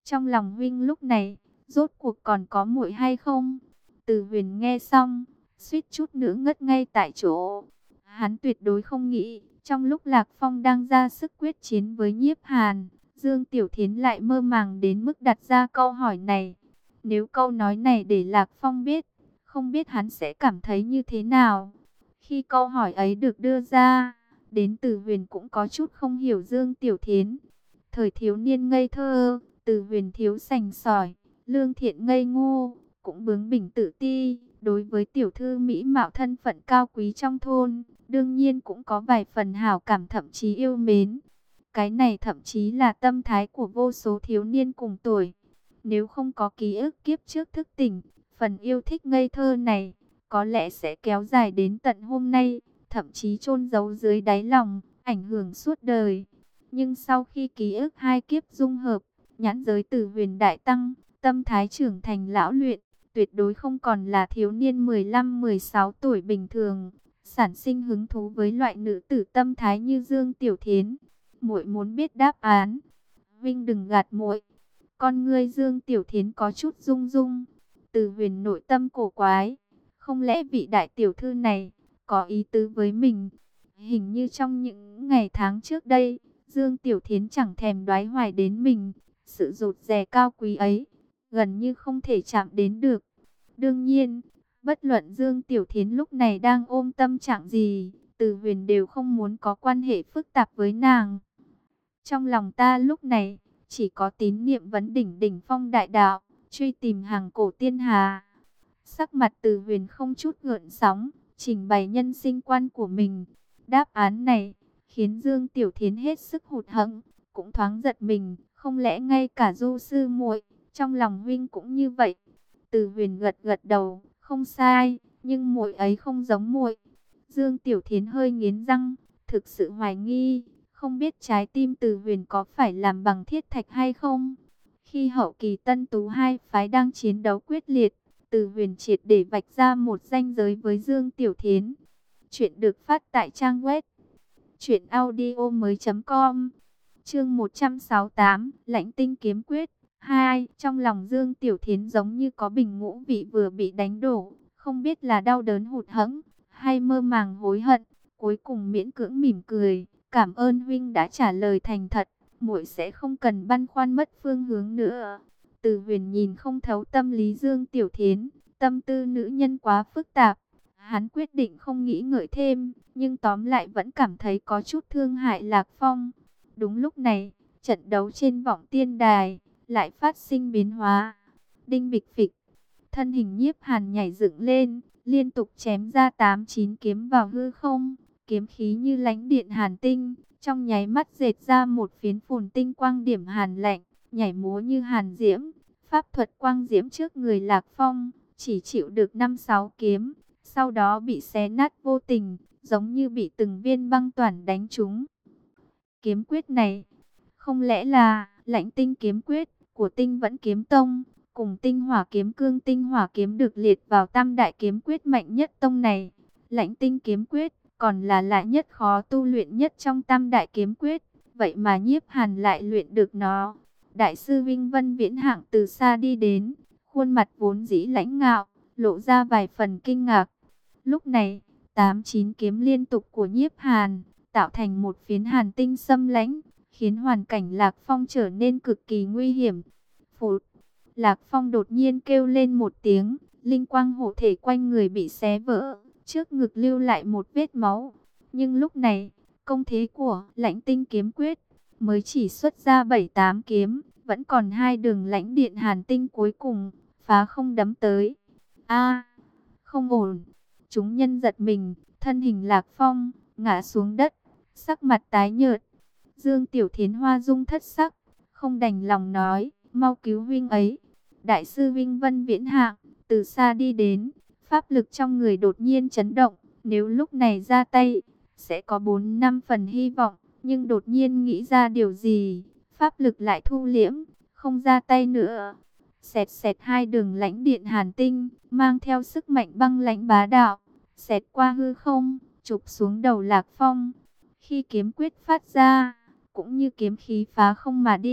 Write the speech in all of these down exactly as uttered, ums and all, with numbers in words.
Trong lòng huynh lúc này, rốt cuộc còn có muội hay không? Từ Huyền nghe xong, suýt chút nữa ngất ngay tại chỗ. Hắn tuyệt đối không nghĩ, trong lúc Lạc Phong đang ra sức quyết chiến với Nhiếp Hàn, Dương Tiểu Thiến lại mơ màng đến mức đặt ra câu hỏi này. Nếu câu nói này để Lạc Phong biết, không biết hắn sẽ cảm thấy như thế nào. Khi câu hỏi ấy được đưa ra, đến Từ Huyền cũng có chút không hiểu Dương Tiểu Thiến. Thời thiếu niên ngây thơ, Từ Huyền thiếu sành sỏi, lương thiện ngây ngô, cũng bướng bỉnh tự ti. Đối với tiểu thư mỹ mạo thân phận cao quý trong thôn, đương nhiên cũng có vài phần hảo cảm, thậm chí yêu mến. Cái này thậm chí là tâm thái của vô số thiếu niên cùng tuổi. Nếu không có ký ức kiếp trước thức tỉnh, phần yêu thích ngây thơ này có lẽ sẽ kéo dài đến tận hôm nay, thậm chí chôn giấu dưới đáy lòng, ảnh hưởng suốt đời. Nhưng sau khi ký ức hai kiếp dung hợp, nhãn giới Từ Huyền đại tăng, tâm thái trưởng thành lão luyện, tuyệt đối không còn là thiếu niên mười lăm mười sáu tuổi bình thường, sản sinh hứng thú với loại nữ tử tâm thái như Dương Tiểu Thiến. Muội muốn biết đáp án. Vinh đừng gạt muội. Con ngươi Dương Tiểu Thiến có chút rung rung. Từ Huyền nội tâm cổ quái, không lẽ vị đại tiểu thư này có ý tứ với mình? Hình như trong những ngày tháng trước đây, Dương Tiểu Thiến chẳng thèm đoái hoài đến mình. Sự rụt rè cao quý ấy, gần như không thể chạm đến được. Đương nhiên, bất luận Dương Tiểu Thiến lúc này đang ôm tâm trạng gì, Từ Huyền đều không muốn có quan hệ phức tạp với nàng. Trong lòng ta lúc này, chỉ có tín niệm vấn đỉnh đỉnh phong đại đạo, truy tìm hàng cổ tiên hà. Sắc mặt Từ Huyền không chút gợn sóng, trình bày nhân sinh quan của mình. Đáp án này khiến Dương Tiểu Thiến hết sức hụt hẫng, cũng thoáng giật mình, không lẽ ngay cả Du sư muội trong lòng huynh cũng như vậy? Từ Huyền gật gật đầu, không sai, nhưng muội ấy không giống muội. Dương Tiểu Thiến hơi nghiến răng, thực sự hoài nghi, không biết trái tim Từ Huyền có phải làm bằng thiết thạch hay không. Khi hậu kỳ Tân Tú hai phái đang chiến đấu quyết liệt, Từ Huyền triệt để vạch ra một ranh giới với Dương Tiểu Thiến. Chuyện được phát tại trang web truyện audio mới.com. Chương một trăm sáu mươi tám, Lãnh Tinh kiếm quyết hai. Trong lòng Dương Tiểu Thiến giống như có bình ngũ vị vừa bị đánh đổ, không biết là đau đớn hụt hẫng hay mơ màng hối hận. Cuối cùng miễn cưỡng mỉm cười, cảm ơn huynh đã trả lời thành thật, muội sẽ không cần băn khoăn mất phương hướng nữa. Từ Huyền nhìn không thấu tâm lý Dương Tiểu Thiến, tâm tư nữ nhân quá phức tạp. Hắn quyết định không nghĩ ngợi thêm, nhưng tóm lại vẫn cảm thấy có chút thương hại Lạc Phong. Đúng lúc này, trận đấu trên Vọng Tiên Đài lại phát sinh biến hóa. Đinh bịch phịch, thân hình Nhiếp Hàn nhảy dựng lên, liên tục chém ra tám chín kiếm vào hư không, kiếm khí như lánh điện hàn tinh, trong nháy mắt dệt ra một phiến phồn tinh quang điểm hàn lạnh, nhảy múa như hàn diễm. Pháp thuật quang diễm trước người Lạc Phong chỉ chịu được năm sáu kiếm, sau đó bị xé nát vô tình, giống như bị từng viên băng toản đánh trúng. Kiếm quyết này, không lẽ là Lãnh Tinh kiếm quyết của Tinh Vẫn Kiếm Tông, cùng Tinh Hỏa kiếm cương Tinh Hỏa kiếm được liệt vào tam đại kiếm quyết mạnh nhất tông này. Lãnh Tinh kiếm quyết còn là lại nhất khó tu luyện nhất trong tam đại kiếm quyết, vậy mà Nhiếp Hàn lại luyện được nó. Đại sư Vinh Vân Viễn Hạng từ xa đi đến, khuôn mặt vốn dĩ lãnh ngạo, lộ ra vài phần kinh ngạc. Lúc này, tám chín kiếm liên tục của Nhiếp Hàn tạo thành một phiến hàn tinh xâm lãnh, khiến hoàn cảnh Lạc Phong trở nên cực kỳ nguy hiểm. Phụt! Lạc Phong đột nhiên kêu lên một tiếng, linh quang hộ thể quanh người bị xé vỡ, trước ngực lưu lại một vết máu. Nhưng lúc này, công thế của Lãnh Tinh kiếm quyết mới chỉ xuất ra bảy tám kiếm, vẫn còn hai đường lãnh điện hàn tinh cuối cùng, phá không đấm tới. A, không ổn! Chúng nhân giật mình, thân hình Lạc Phong ngã xuống đất, sắc mặt tái nhợt. Dương Tiểu Thiến hoa dung thất sắc, không đành lòng nói, mau cứu huynh ấy. Đại sư Vinh Vân Viễn Hạng từ xa đi đến, pháp lực trong người đột nhiên chấn động, nếu lúc này ra tay sẽ có bốn năm phần hy vọng, nhưng đột nhiên nghĩ ra điều gì, pháp lực lại thu liễm, không ra tay nữa. Xẹt xẹt hai đường lãnh điện hàn tinh, mang theo sức mạnh băng lãnh bá đạo, xẹt qua hư không, chụp xuống đầu Lạc Phong. Khi kiếm quyết phát ra, cũng như kiếm khí phá không mà đi,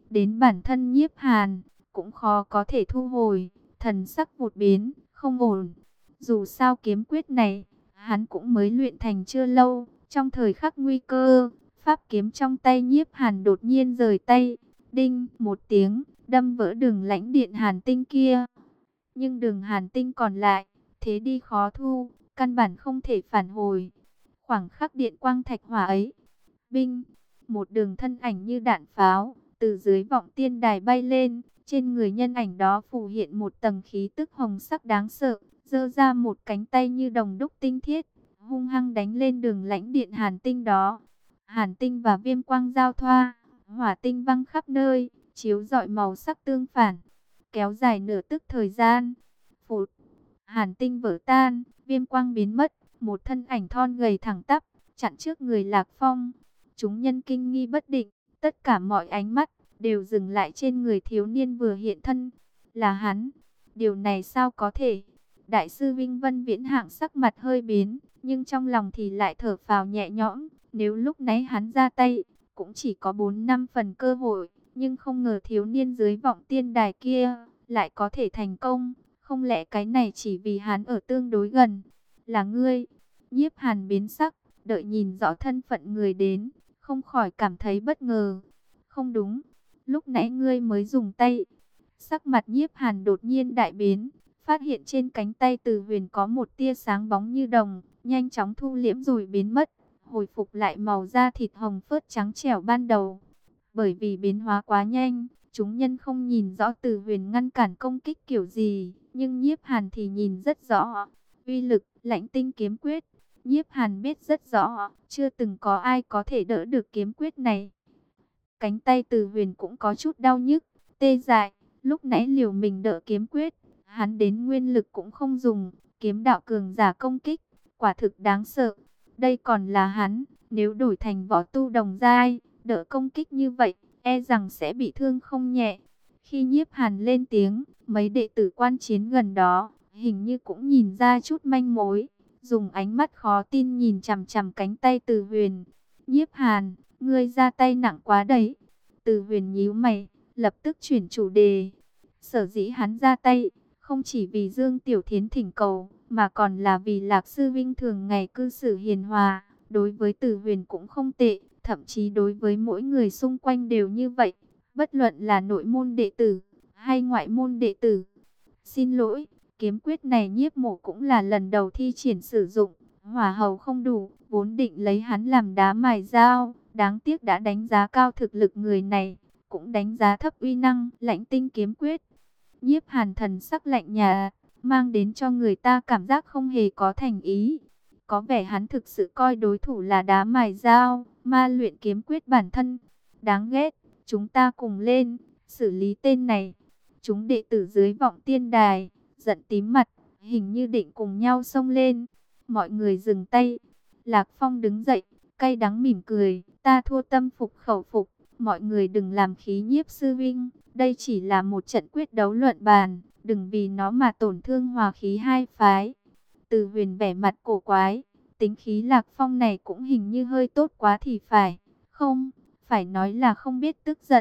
đến bản thân Nhiếp Hàn cũng khó có thể thu hồi. Thần sắc vụt biến, không ổn. Dù sao kiếm quyết này, hắn cũng mới luyện thành chưa lâu. Trong thời khắc nguy cơ, pháp kiếm trong tay Nhiếp Hàn đột nhiên rời tay. Đinh, một tiếng, đâm vỡ đường lãnh điện hàn tinh kia. Nhưng đường hàn tinh còn lại, thế đi khó thu, căn bản không thể phản hồi. Khoảng khắc điện quang thạch hỏa ấy, binh, một đường thân ảnh như đạn pháo, từ dưới vọng tiên đài bay lên. Trên người nhân ảnh đó phủ hiện một tầng khí tức hồng sắc đáng sợ, giơ ra một cánh tay như đồng đúc tinh thiết, hung hăng đánh lên đường lãnh điện hàn tinh đó. Hàn tinh và viêm quang giao thoa, hỏa tinh văng khắp nơi, chiếu rọi màu sắc tương phản, kéo dài nửa tức thời gian. Phụt, hàn tinh vỡ tan, viêm quang biến mất, một thân ảnh thon gầy thẳng tắp, chặn trước người Lạc Phong. Chúng nhân kinh nghi bất định, tất cả mọi ánh mắt đều dừng lại trên người thiếu niên vừa hiện thân. Là hắn, điều này sao có thể? Đại sư Vinh Vân Viễn Hạng sắc mặt hơi biến, nhưng trong lòng thì lại thở phào nhẹ nhõm. Nếu lúc nãy hắn ra tay, cũng chỉ có bốn năm phần cơ hội, nhưng không ngờ thiếu niên dưới vọng tiên đài kia lại có thể thành công. Không lẽ cái này chỉ vì hắn ở tương đối gần? Là ngươi? Nhiếp Hàn biến sắc, đợi nhìn rõ thân phận người đến, không khỏi cảm thấy bất ngờ. Không đúng, lúc nãy ngươi mới dùng tay. Sắc mặt Nhiếp Hàn đột nhiên đại biến, phát hiện trên cánh tay Từ Huyền có một tia sáng bóng như đồng, nhanh chóng thu liễm rồi biến mất, hồi phục lại màu da thịt hồng phớt trắng trẻo ban đầu. Bởi vì biến hóa quá nhanh, chúng nhân không nhìn rõ Từ Huyền ngăn cản công kích kiểu gì, nhưng Nhiếp Hàn thì nhìn rất rõ. Uy lực, Lãnh Tinh kiếm quyết, Nhiếp Hàn biết rất rõ, chưa từng có ai có thể đỡ được kiếm quyết này. Cánh tay Từ Huyền cũng có chút đau nhức, tê dại, lúc nãy liều mình đỡ kiếm quyết, hắn đến nguyên lực cũng không dùng, kiếm đạo cường giả công kích, quả thực đáng sợ. Đây còn là hắn, nếu đổi thành võ tu đồng giai, đỡ công kích như vậy, e rằng sẽ bị thương không nhẹ. Khi Nhiếp Hàn lên tiếng, mấy đệ tử quan chiến gần đó, hình như cũng nhìn ra chút manh mối, dùng ánh mắt khó tin nhìn chằm chằm cánh tay Từ Huyền. Nhiếp Hàn, ngươi ra tay nặng quá đấy. Từ Huyền nhíu mày, lập tức chuyển chủ đề. Sở dĩ hắn ra tay, không chỉ vì Dương Tiểu Thiến thỉnh cầu, mà còn là vì Lạc Sư Vinh thường ngày cư xử hiền hòa, đối với Từ Huyền cũng không tệ, thậm chí đối với mỗi người xung quanh đều như vậy, bất luận là nội môn đệ tử hay ngoại môn đệ tử. Xin lỗi, kiếm quyết này Nhiếp Mộ cũng là lần đầu thi triển sử dụng, hỏa hầu không đủ, vốn định lấy hắn làm đá mài dao, đáng tiếc đã đánh giá cao thực lực người này, cũng đánh giá thấp uy năng Lãnh Tinh kiếm quyết. Nhiếp Hàn thần sắc lạnh nhạt, mang đến cho người ta cảm giác không hề có thành ý. Có vẻ hắn thực sự coi đối thủ là đá mài dao, ma luyện kiếm quyết bản thân. Đáng ghét, chúng ta cùng lên, xử lý tên này. Chúng đệ tử dưới vọng tiên đài, giận tím mặt, hình như định cùng nhau xông lên. Mọi người dừng tay. Lạc Phong đứng dậy, cay đắng mỉm cười, ta thua tâm phục khẩu phục. Mọi người đừng làm khí Nhiếp sư vinh, đây chỉ là một trận quyết đấu luận bàn, đừng vì nó mà tổn thương hòa khí hai phái. Từ Huyền vẻ mặt cổ quái, tính khí Lạc Phong này cũng hình như hơi tốt quá thì phải, không, phải nói là không biết tức giận.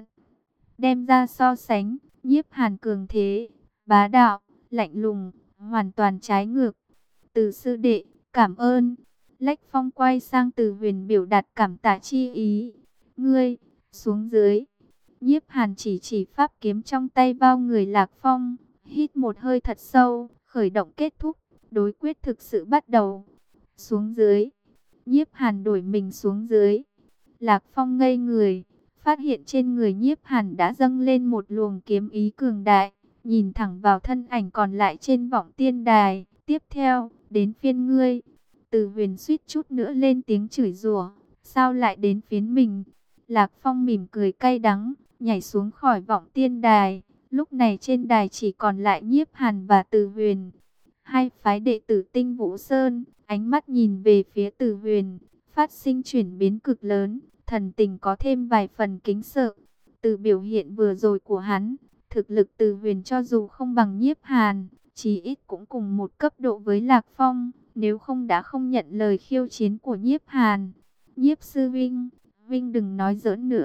Đem ra so sánh, Nhiếp Hàn cường thế, bá đạo, lạnh lùng, hoàn toàn trái ngược. Từ sư đệ, cảm ơn. Lách Phong quay sang Từ Huyền biểu đạt cảm tạ chi ý. Ngươi, xuống dưới. Nhiếp Hàn chỉ chỉ pháp kiếm trong tay bao người Lạc Phong, hít một hơi thật sâu, khởi động kết thúc, đối quyết thực sự bắt đầu. Xuống dưới. Nhiếp Hàn đổi mình xuống dưới. Lạc Phong ngây người, phát hiện trên người Nhiếp Hàn đã dâng lên một luồng kiếm ý cường đại, nhìn thẳng vào thân ảnh còn lại trên vọng tiên đài. Tiếp theo, đến phiên ngươi. Từ Huyền suýt chút nữa lên tiếng chửi rủa, sao lại đến phiến mình? Lạc Phong mỉm cười cay đắng, nhảy xuống khỏi vọng tiên đài. Lúc này trên đài chỉ còn lại Nhiếp Hàn và Từ Huyền. Hai phái đệ tử Tinh Vũ Sơn, ánh mắt nhìn về phía Từ Huyền, phát sinh chuyển biến cực lớn, thần tình có thêm vài phần kính sợ. Từ biểu hiện vừa rồi của hắn, thực lực Từ Huyền cho dù không bằng Nhiếp Hàn, chí ít cũng cùng một cấp độ với Lạc Phong, nếu không đã không nhận lời khiêu chiến của Nhiếp Hàn. Nhiếp sư Vinh, Vinh đừng nói giỡn nữa,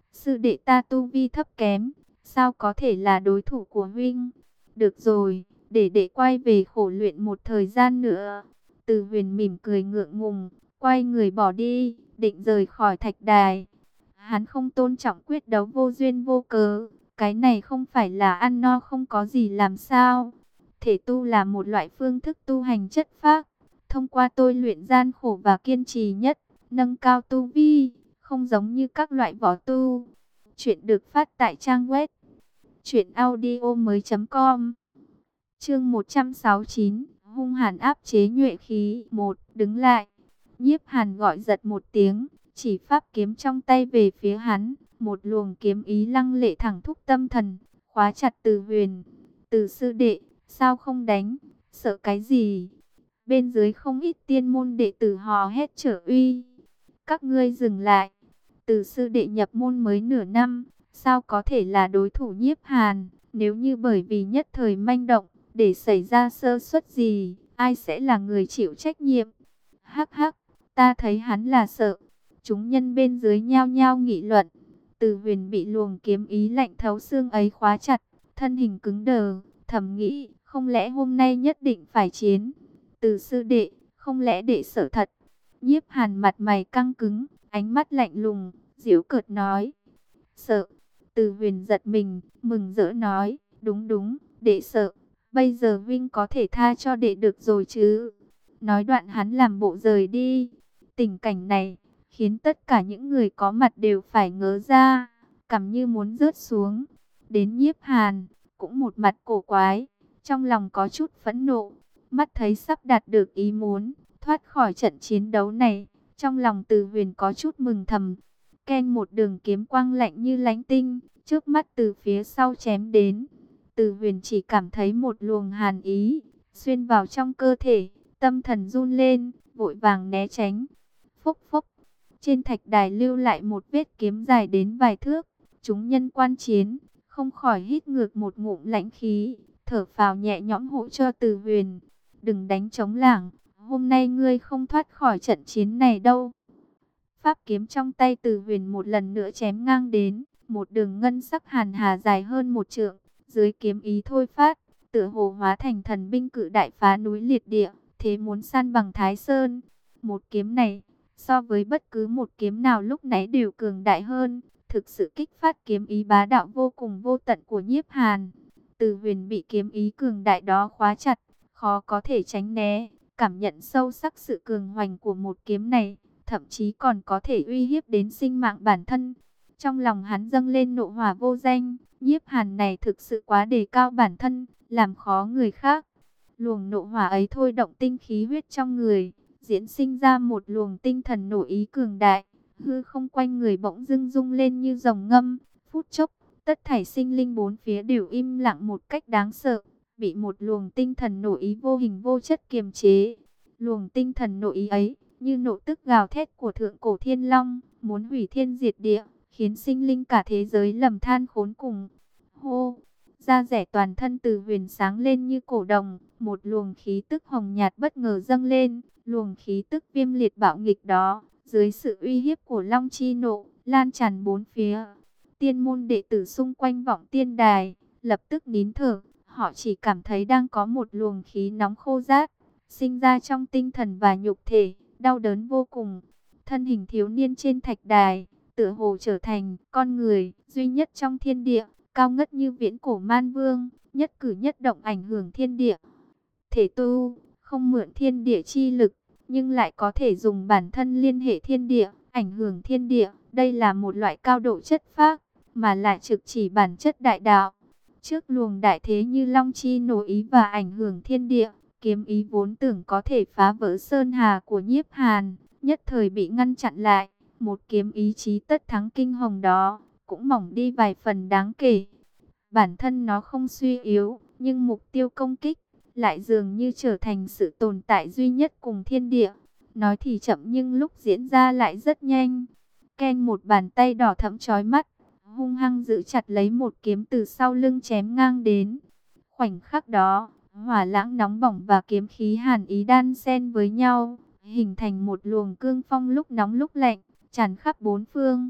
Sư đệ ta tu vi thấp kém, sao có thể là đối thủ của huynh? Được rồi, để đệ quay về khổ luyện một thời gian nữa. Từ Huyền mỉm cười ngượng ngùng, quay người bỏ đi, định rời khỏi thạch đài. Hắn không tôn trọng quyết đấu vô duyên vô cớ, cái này không phải là ăn no không có gì làm sao? Thể tu là một loại phương thức tu hành chất phác, thông qua tôi luyện gian khổ và kiên trì nhất, nâng cao tu vi, không giống như các loại võ tu. Chuyện được phát tại trang web truyện audio mới chấm com. Chương một trăm sáu mươi chín, hung hàn áp chế nhuệ khí. Một, đứng lại. Nhiếp Hàn gọi giật một tiếng, chỉ pháp kiếm trong tay về phía hắn, một luồng kiếm ý lăng lệ thẳng thúc tâm thần, khóa chặt Từ Huyền. Từ sư đệ, sao không đánh, sợ cái gì? Bên dưới không ít tiên môn đệ tử hò hét trở uy. Các ngươi dừng lại. Từ sư đệ nhập môn mới nửa năm, sao có thể là đối thủ Nhiếp Hàn? Nếu như bởi vì nhất thời manh động, để xảy ra sơ suất gì, ai sẽ là người chịu trách nhiệm? Hắc hắc, ta thấy hắn là sợ. Chúng nhân bên dưới nhao nhao nghị luận. Từ Huyền bị luồng kiếm ý lạnh thấu xương ấy khóa chặt, thân hình cứng đờ, thầm nghĩ, không lẽ hôm nay nhất định phải chiến? Từ sư đệ, không lẽ đệ sợ thật? Nhiếp Hàn mặt mày căng cứng, ánh mắt lạnh lùng, giễu cợt nói. Sợ. Từ Huyền giật mình, mừng rỡ nói, đúng đúng, đệ sợ. Bây giờ Vinh có thể tha cho đệ được rồi chứ? Nói đoạn hắn làm bộ rời đi. Tình cảnh này khiến tất cả những người có mặt đều phải ngớ ra, cằm như muốn rớt xuống. Đến Nhiếp Hàn cũng một mặt cổ quái, trong lòng có chút phẫn nộ, mắt thấy sắp đạt được ý muốn, thoát khỏi trận chiến đấu này, trong lòng Từ Huyền có chút mừng thầm. Ken một đường kiếm quang lạnh như lánh tinh, trước mắt từ phía sau chém đến. Từ Huyền chỉ cảm thấy một luồng hàn ý xuyên vào trong cơ thể, tâm thần run lên, vội vàng né tránh. Phốc phốc, trên thạch đài lưu lại một vết kiếm dài đến vài thước. Chúng nhân quan chiến, không khỏi hít ngược một ngụm lãnh khí, thở phào nhẹ nhõm hỗ cho Từ Huyền. Đừng đánh trống lảng, hôm nay ngươi không thoát khỏi trận chiến này đâu. Pháp kiếm trong tay Từ Huyền một lần nữa chém ngang đến, một đường ngân sắc hàn hà dài hơn một trượng, dưới kiếm ý thôi phát, tựa hồ hóa thành thần binh cự đại phá núi liệt địa, thế muốn san bằng Thái Sơn. Một kiếm này, so với bất cứ một kiếm nào lúc nãy đều cường đại hơn, thực sự kích phát kiếm ý bá đạo vô cùng vô tận của Nhiếp Hàn. Từ Huyền bị kiếm ý cường đại đó khóa chặt, khó có thể tránh né, cảm nhận sâu sắc sự cường hoành của một kiếm này, thậm chí còn có thể uy hiếp đến sinh mạng bản thân. Trong lòng hắn dâng lên nộ hỏa vô danh, Nhiếp Hàn này thực sự quá đề cao bản thân, làm khó người khác. Luồng nộ hỏa ấy thôi động tinh khí huyết trong người, diễn sinh ra một luồng tinh thần nộ ý cường đại. Hư không quanh người bỗng dưng rung lên như rồng ngâm, phút chốc, tất thảy sinh linh bốn phía đều im lặng một cách đáng sợ, bị một luồng tinh thần nộ ý vô hình vô chất kiềm chế. Luồng tinh thần nộ ý ấy, như nộ tức gào thét của thượng cổ thiên long, muốn hủy thiên diệt địa, khiến sinh linh cả thế giới lầm than khốn cùng. Hô! Da rẻ toàn thân Từ Huyền sáng lên như cổ đồng, một luồng khí tức hồng nhạt bất ngờ dâng lên, luồng khí tức viêm liệt bạo nghịch đó, dưới sự uy hiếp của Long Chi Nộ, lan tràn bốn phía. Tiên môn đệ tử xung quanh vọng tiên đài, lập tức nín thở, họ chỉ cảm thấy đang có một luồng khí nóng khô rát, sinh ra trong tinh thần và nhục thể, đau đớn vô cùng. Thân hình thiếu niên trên thạch đài, tựa hồ trở thành con người duy nhất trong thiên địa, cao ngất như viễn cổ man vương, nhất cử nhất động ảnh hưởng thiên địa. Thể tu, không mượn thiên địa chi lực, nhưng lại có thể dùng bản thân liên hệ thiên địa, ảnh hưởng thiên địa. Đây là một loại cao độ chất phác, mà lại trực chỉ bản chất đại đạo. Trước luồng đại thế như long chi nổ ý và ảnh hưởng thiên địa, kiếm ý vốn tưởng có thể phá vỡ sơn hà của Nhiếp Hàn, nhất thời bị ngăn chặn lại. Một kiếm ý chí tất thắng kinh hồng đó, cũng mỏng đi vài phần đáng kể. Bản thân nó không suy yếu, nhưng mục tiêu công kích lại dường như trở thành sự tồn tại duy nhất cùng thiên địa. Nói thì chậm nhưng lúc diễn ra lại rất nhanh. Ken một bàn tay đỏ thẫm chói mắt, hung hăng giữ chặt lấy một kiếm từ sau lưng chém ngang đến. Khoảnh khắc đó, hỏa lãng nóng bỏng và kiếm khí hàn ý đan xen với nhau, hình thành một luồng cương phong lúc nóng lúc lạnh, tràn khắp bốn phương.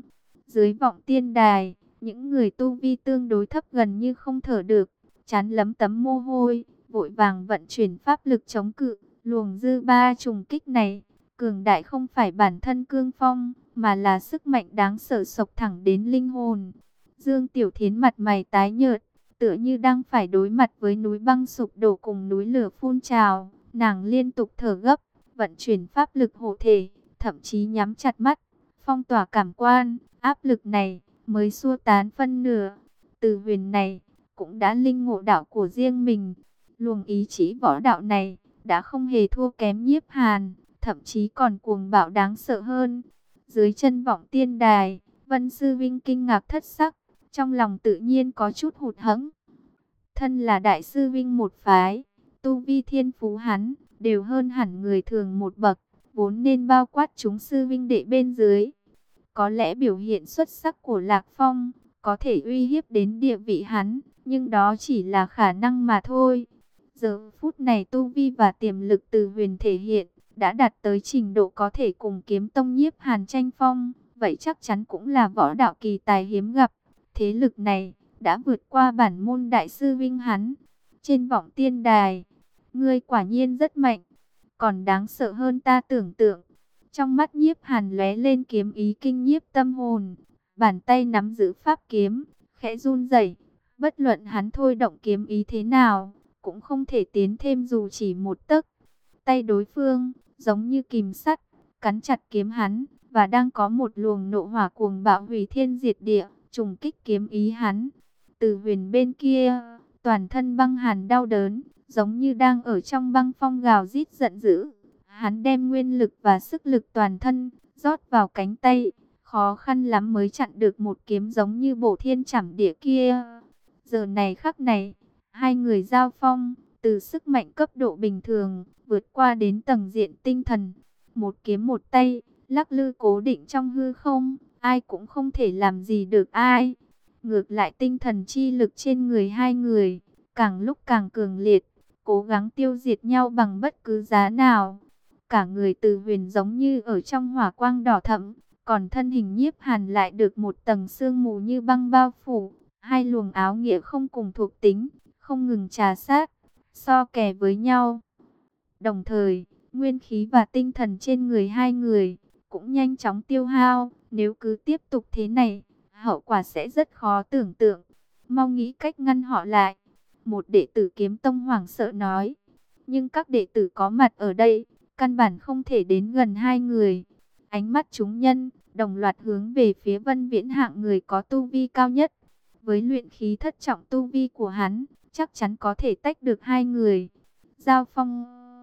Dưới vọng tiên đài, những người tu vi tương đối thấp gần như không thở được, trán lấm tấm mồ hôi, vội vàng vận chuyển pháp lực chống cự. Luồng dư ba trùng kích này, cường đại không phải bản thân cương phong, mà là sức mạnh đáng sợ sộc thẳng đến linh hồn. Dương Tiểu Thiến mặt mày tái nhợt, tựa như đang phải đối mặt với núi băng sụp đổ cùng núi lửa phun trào. Nàng liên tục thở gấp, vận chuyển pháp lực hộ thể, thậm chí nhắm chặt mắt, phong tỏa cảm quan. Áp lực này mới xua tán phân nửa. Từ huyền này cũng đã linh ngộ đạo của riêng mình. Luồng ý chí võ đạo này đã không hề thua kém Nhiếp Hàn, thậm chí còn cuồng bạo đáng sợ hơn. Dưới chân vọng tiên đài, Vân Sư Vinh kinh ngạc thất sắc, trong lòng tự nhiên có chút hụt hẫng. Thân là đại sư Vinh một phái, tu vi thiên phú hắn đều hơn hẳn người thường một bậc, vốn nên bao quát chúng sư Vinh đệ bên dưới. Có lẽ biểu hiện xuất sắc của Lạc Phong có thể uy hiếp đến địa vị hắn, nhưng đó chỉ là khả năng mà thôi. Giờ phút này tu vi và tiềm lực từ huyền thể hiện, đã đạt tới trình độ có thể cùng kiếm tông Nhiếp Hàn tranh phong, vậy chắc chắn cũng là võ đạo kỳ tài hiếm gặp. Thế lực này đã vượt qua bản môn đại sư Vinh hắn. Trên vọng tiên đài, ngươi quả nhiên rất mạnh, còn đáng sợ hơn ta tưởng tượng. Trong mắt Nhiếp Hàn lóe lên kiếm ý kinh nhiếp tâm hồn, bàn tay nắm giữ pháp kiếm, khẽ run rẩy. Bất luận hắn thôi động kiếm ý thế nào, cũng không thể tiến thêm dù chỉ một tấc. Tay đối phương giống như kìm sắt, cắn chặt kiếm hắn, và đang có một luồng nộ hỏa cuồng bạo hủy thiên diệt địa, trùng kích kiếm ý hắn. Từ huyền bên kia, toàn thân băng hàn đau đớn, giống như đang ở trong băng phong gào rít giận dữ. Hắn đem nguyên lực và sức lực toàn thân rót vào cánh tay, khó khăn lắm mới chặn được một kiếm giống như bổ thiên chảm địa kia. Giờ này khắc này, hai người giao phong, từ sức mạnh cấp độ bình thường, vượt qua đến tầng diện tinh thần. Một kiếm một tay, lắc lư cố định trong hư không, ai cũng không thể làm gì được ai. Ngược lại tinh thần chi lực trên người hai người, càng lúc càng cường liệt, cố gắng tiêu diệt nhau bằng bất cứ giá nào. Cả người Từ Huyền giống như ở trong hỏa quang đỏ thẫm, còn thân hình Nhiếp Hàn lại được một tầng sương mù như băng bao phủ. Hai luồng áo nghĩa không cùng thuộc tính, không ngừng trà sát, so kè với nhau. Đồng thời, nguyên khí và tinh thần trên người hai người cũng nhanh chóng tiêu hao. Nếu cứ tiếp tục thế này, hậu quả sẽ rất khó tưởng tượng. Mau nghĩ cách ngăn họ lại. Một đệ tử Kiếm Tông hoảng sợ nói. Nhưng các đệ tử có mặt ở đây, căn bản không thể đến gần hai người. Ánh mắt chúng nhân đồng loạt hướng về phía Vân Viễn hạng người có tu vi cao nhất. Với luyện khí thất trọng tu vi của hắn, chắc chắn có thể tách được hai người. Giao phong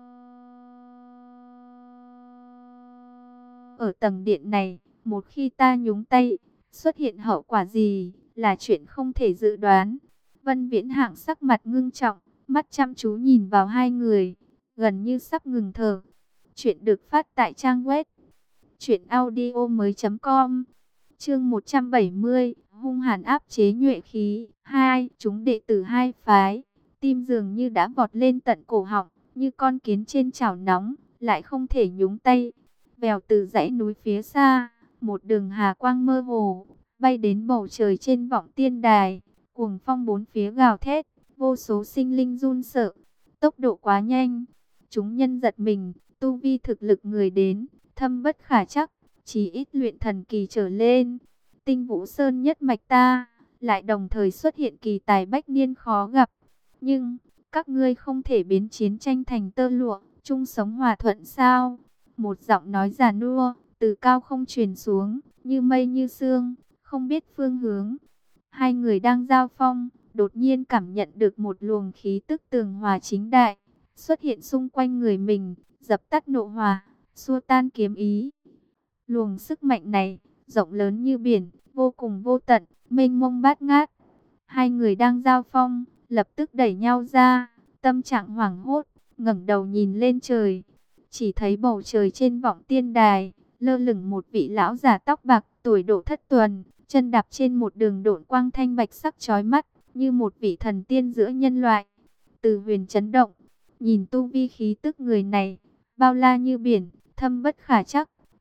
ở tầng điện này, một khi ta nhúng tay, xuất hiện hậu quả gì là chuyện không thể dự đoán. Vân Viễn hạng sắc mặt ngưng trọng, mắt chăm chú nhìn vào hai người, gần như sắp ngừng thở. Chuyện được phát tại trang web truyện audio mới chấm com. Chương một trăm bảy mươi, hung hàn áp chế nhuệ khí. Hai, chúng đệ tử hai phái, tim dường như đã vọt lên tận cổ họng, như con kiến trên chảo nóng, lại không thể nhúng tay. Vèo, từ dãy núi phía xa, một đường hà quang mơ hồ bay đến bầu trời trên vọng tiên đài. Cuồng phong bốn phía gào thét, vô số sinh linh run sợ. Tốc độ quá nhanh, chúng nhân giật mình. Tu vi thực lực người đến thâm bất khả chắc, chỉ ít luyện thần kỳ trở lên. Tinh Vũ Sơn nhất mạch ta lại đồng thời xuất hiện kỳ tài bách niên khó gặp. Nhưng các ngươi không thể biến chiến tranh thành tơ lụa, chung sống hòa thuận sao? Một giọng nói già nua từ cao không truyền xuống, như mây như sương, không biết phương hướng. Hai người đang giao phong, đột nhiên cảm nhận được một luồng khí tức tường hòa chính đại xuất hiện xung quanh người mình, dập tắt nộ hỏa, xua tan kiếm ý. Luồng sức mạnh này rộng lớn như biển, vô cùng vô tận, mênh mông bát ngát. Hai người đang giao phong, lập tức đẩy nhau ra, tâm trạng hoảng hốt, ngẩng đầu nhìn lên trời, chỉ thấy bầu trời trên vọng tiên đài lơ lửng một vị lão già tóc bạc, tuổi độ thất tuần, chân đạp trên một đường độn quang thanh bạch sắc chói mắt, như một vị thần tiên giữa nhân loại. Từ Huyền chấn động, nhìn tu vi khí tức người này, bao la như biển, thâm bất khả chắc,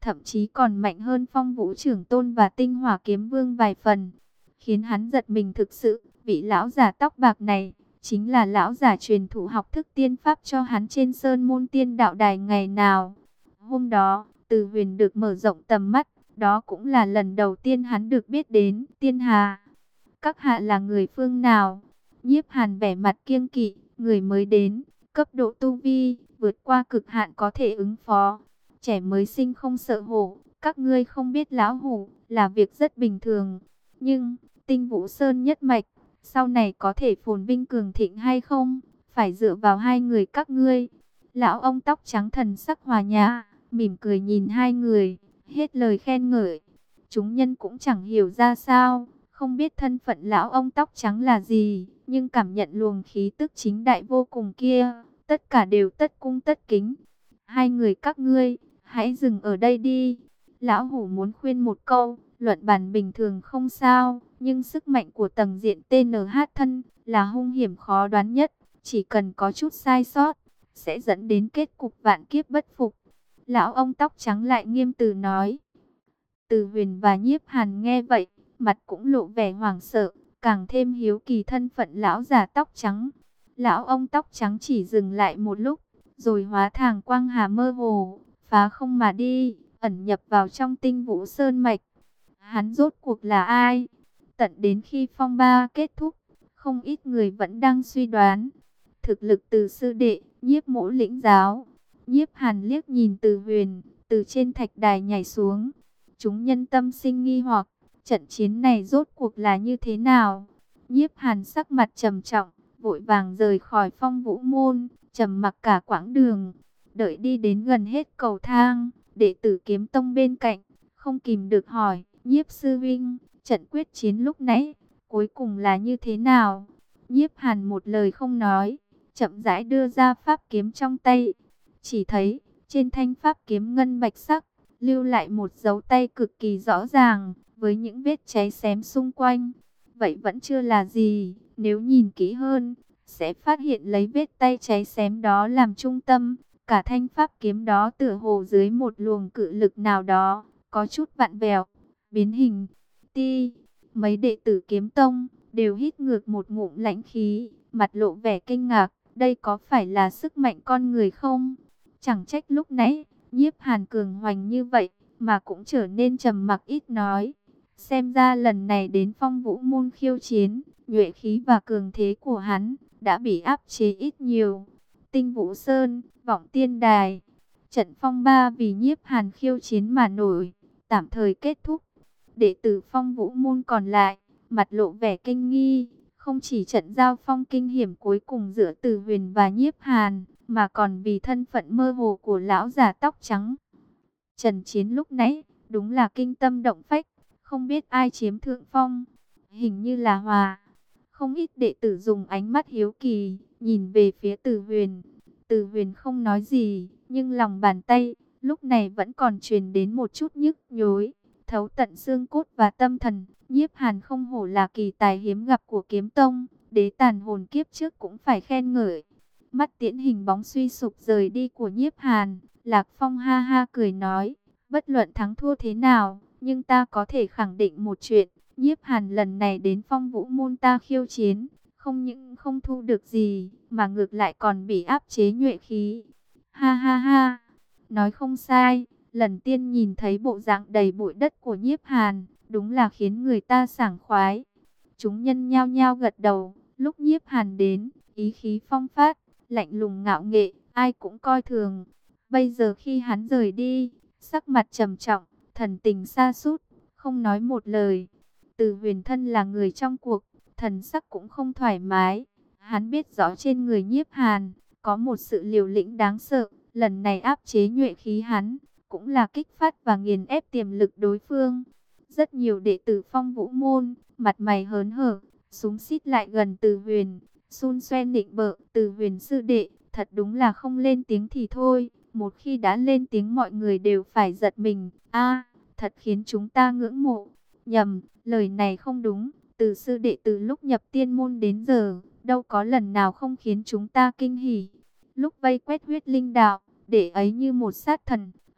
thậm chí còn mạnh hơn Phong Vũ Trưởng Tôn và Tinh Hỏa Kiếm Vương vài phần, khiến hắn giật mình thực sự. Vị lão giả tóc bạc này chính là lão giả truyền thụ học thức tiên pháp cho hắn trên Sơn Môn Tiên Đạo Đài ngày nào. Hôm đó, Từ Huyền được mở rộng tầm mắt, đó cũng là lần đầu tiên hắn được biết đến Tiên Hà. Các hạ là người phương nào? Nhiếp Hàn vẻ mặt kiêng kỵ, người mới đến, cấp độ tu vi vượt qua cực hạn có thể ứng phó. Trẻ mới sinh không sợ hổ, các ngươi không biết lão hủ là việc rất bình thường. Nhưng Tinh Vũ Sơn nhất mạch sau này có thể phồn vinh cường thịnh hay không, phải dựa vào hai người các ngươi. Lão ông tóc trắng thần sắc hòa nhã, mỉm cười nhìn hai người, hết lời khen ngợi. Chúng nhân cũng chẳng hiểu ra sao, không biết thân phận lão ông tóc trắng là gì, nhưng cảm nhận luồng khí tức chính đại vô cùng kia, tất cả đều tất cung tất kính. Hai người các ngươi, hãy dừng ở đây đi. Lão hủ muốn khuyên một câu, luận bàn bình thường không sao, nhưng sức mạnh của tầng diện tê en hát thân là hung hiểm khó đoán nhất, chỉ cần có chút sai sót, sẽ dẫn đến kết cục vạn kiếp bất phục. Lão ông tóc trắng lại nghiêm từ nói. Từ Huyền và Nhiếp Hàn nghe vậy, mặt cũng lộ vẻ hoảng sợ, càng thêm hiếu kỳ thân phận lão già tóc trắng. Lão ông tóc trắng chỉ dừng lại một lúc, rồi hóa thành quang hà mơ hồ, phá không mà đi, ẩn nhập vào trong Tinh Vũ Sơn mạch. Hắn rốt cuộc là ai? Tận đến khi phong ba kết thúc, không ít người vẫn đang suy đoán. Thực lực từ sư đệ, Nhiếp Mỗ lĩnh giáo. Nhiếp Hàn liếc nhìn Từ Huyền, từ trên thạch đài nhảy xuống. Chúng nhân tâm sinh nghi hoặc, trận chiến này rốt cuộc là như thế nào? Nhiếp Hàn sắc mặt trầm trọng, vội vàng rời khỏi Phong Vũ môn, trầm mặc cả quãng đường. Đợi đi đến gần hết cầu thang, đệ tử Kiếm Tông bên cạnh không kìm được hỏi, Nhiếp sư huynh, trận quyết chiến lúc nãy cuối cùng là như thế nào? Nhiếp Hàn một lời không nói, chậm rãi đưa ra pháp kiếm trong tay. Chỉ thấy trên thanh pháp kiếm ngân bạch sắc lưu lại một dấu tay cực kỳ rõ ràng, với những vết cháy xém xung quanh. Vậy vẫn chưa là gì, nếu nhìn kỹ hơn, sẽ phát hiện lấy vết tay cháy xém đó làm trung tâm. Cả thanh pháp kiếm đó tựa hồ dưới một luồng cự lực nào đó, có chút vặn vẹo, biến hình. Ti, mấy đệ tử Kiếm Tông đều hít ngược một ngụm lãnh khí, mặt lộ vẻ kinh ngạc. Đây có phải là sức mạnh con người không? Chẳng trách lúc nãy Nhiếp Hàn cường hoành như vậy mà cũng trở nên trầm mặc ít nói. Xem ra lần này đến Phong Vũ môn khiêu chiến, nhuệ khí và cường thế của hắn đã bị áp chế ít nhiều. Tinh Vũ Sơn, Vọng Tiên Đài, trận phong ba vì Nhiếp Hàn khiêu chiến mà nổi, tạm thời kết thúc. Đệ tử Phong Vũ môn còn lại, mặt lộ vẻ kinh nghi, không chỉ trận giao phong kinh hiểm cuối cùng giữa Từ Huyền và Nhiếp Hàn, mà còn vì thân phận mơ hồ của lão già tóc trắng. Trận chiến lúc nãy, đúng là kinh tâm động phách, không biết ai chiếm thượng phong, hình như là Hòa. Không ít đệ tử dùng ánh mắt hiếu kỳ, nhìn về phía Từ Huyền. Từ Huyền không nói gì, nhưng lòng bàn tay, lúc này vẫn còn truyền đến một chút nhức nhối, thấu tận xương cốt và tâm thần. Nhiếp Hàn không hổ là kỳ tài hiếm gặp của Kiếm Tông, đế tàn hồn kiếp trước cũng phải khen ngợi. Mắt tiễn hình bóng suy sụp rời đi của Nhiếp Hàn, Lạc Phong ha ha cười nói, bất luận thắng thua thế nào, nhưng ta có thể khẳng định một chuyện, Nhiếp Hàn lần này đến Phong Vũ môn ta khiêu chiến, không những không thu được gì, mà ngược lại còn bị áp chế nhuệ khí. Ha ha ha, nói không sai, lần tiên nhìn thấy bộ dạng đầy bụi đất của Nhiếp Hàn, đúng là khiến người ta sảng khoái. Chúng nhân nhao nhao gật đầu, lúc Nhiếp Hàn đến, ý khí phong phát, lạnh lùng ngạo nghệ, ai cũng coi thường. Bây giờ khi hắn rời đi, sắc mặt trầm trọng, thần tình sa sút, không nói một lời. Từ Huyền thân là người trong cuộc, thần sắc cũng không thoải mái. Hắn biết rõ trên người Nhiếp Hàn có một sự liều lĩnh đáng sợ, lần này áp chế nhuệ khí hắn, cũng là kích phát và nghiền ép tiềm lực đối phương. Rất nhiều đệ tử Phong Vũ môn, mặt mày hớn hở, xúm xít lại gần Từ Huyền, xun xoe nịnh bợ. Từ Huyền sư đệ, thật đúng là không lên tiếng thì thôi, một khi đã lên tiếng mọi người đều phải giật mình. A, thật khiến chúng ta ngưỡng mộ. Nhầm, lời này không đúng. Từ sư đệ từ lúc nhập tiên môn đến giờ, đâu có lần nào không khiến chúng ta kinh hỉ. Lúc vây quét huyết linh đạo, đệ ấy như một sát thần,